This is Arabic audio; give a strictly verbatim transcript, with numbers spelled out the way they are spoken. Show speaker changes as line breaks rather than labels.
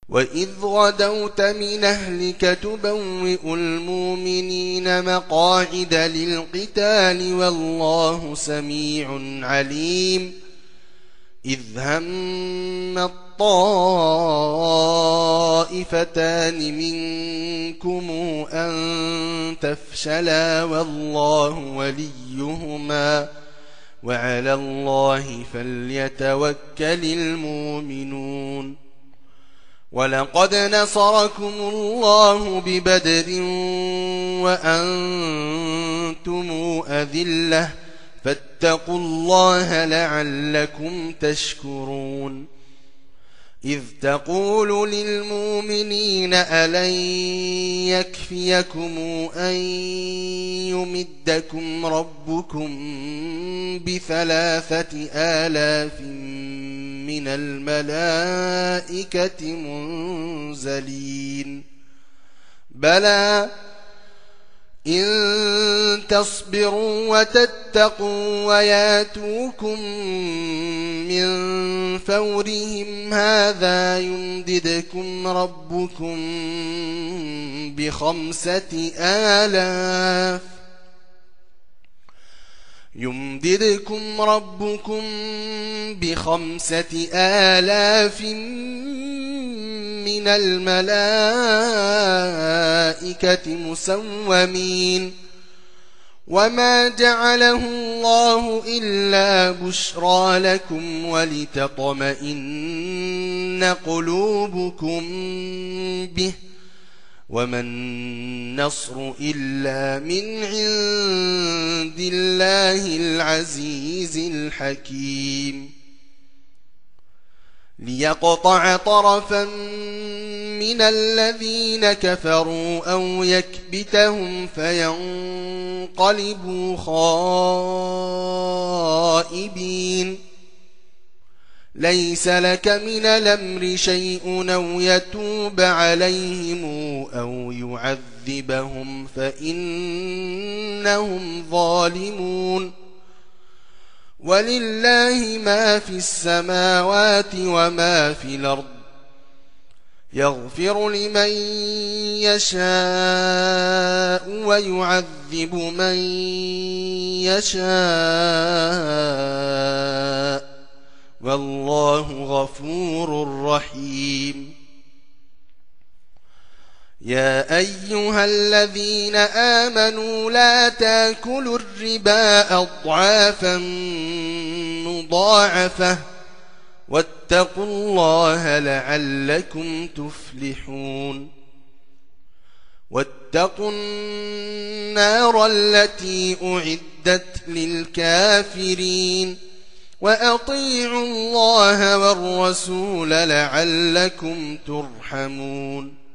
وإذ غدوت من أهلك تبوئ المؤمنين مقاعد للقتال والله سميع عليم إذ هم الطائفتان منكم أن تفشلا والله وليهما وعلى الله فليتوكل المؤمنون ولقد نصركم الله ببدر وأنتم أذلة فاتقوا الله لعلكم تشكرون إذ تقول للمؤمنين ألن يكفيكم أن يمدكم ربكم بثلاثة آلاف من الملائكة منزلين بلى إن تصبروا وتتقوا وياتوكم من فورهم هذا يمددكم ربكم بخمسة آلاف يمددكم ربكم بخمسة آلاف من الملائكة مسومين وما جعله الله إلا بشرى لكم ولتطمئن قلوبكم به وما النصر إلا من عند الله العزيز الحكيم ليقطع طرفا من الذين كفروا أو يكبتهم فينقلبوا خائبين ليس لك من الأمر شيء أو يتوب عليهم أو يعذبهم فإنهم ظالمون ولله ما في السماوات وما في الأرض يغفر لمن يشاء ويعذب من يشاء والله غفور رحيم يا أيها الذين آمنوا لا تاكلوا الربا أضعافا مضاعفة واتقوا الله لعلكم تفلحون واتقوا النار التي أعدت للكافرين وأطيعوا الله والرسول لعلكم ترحمون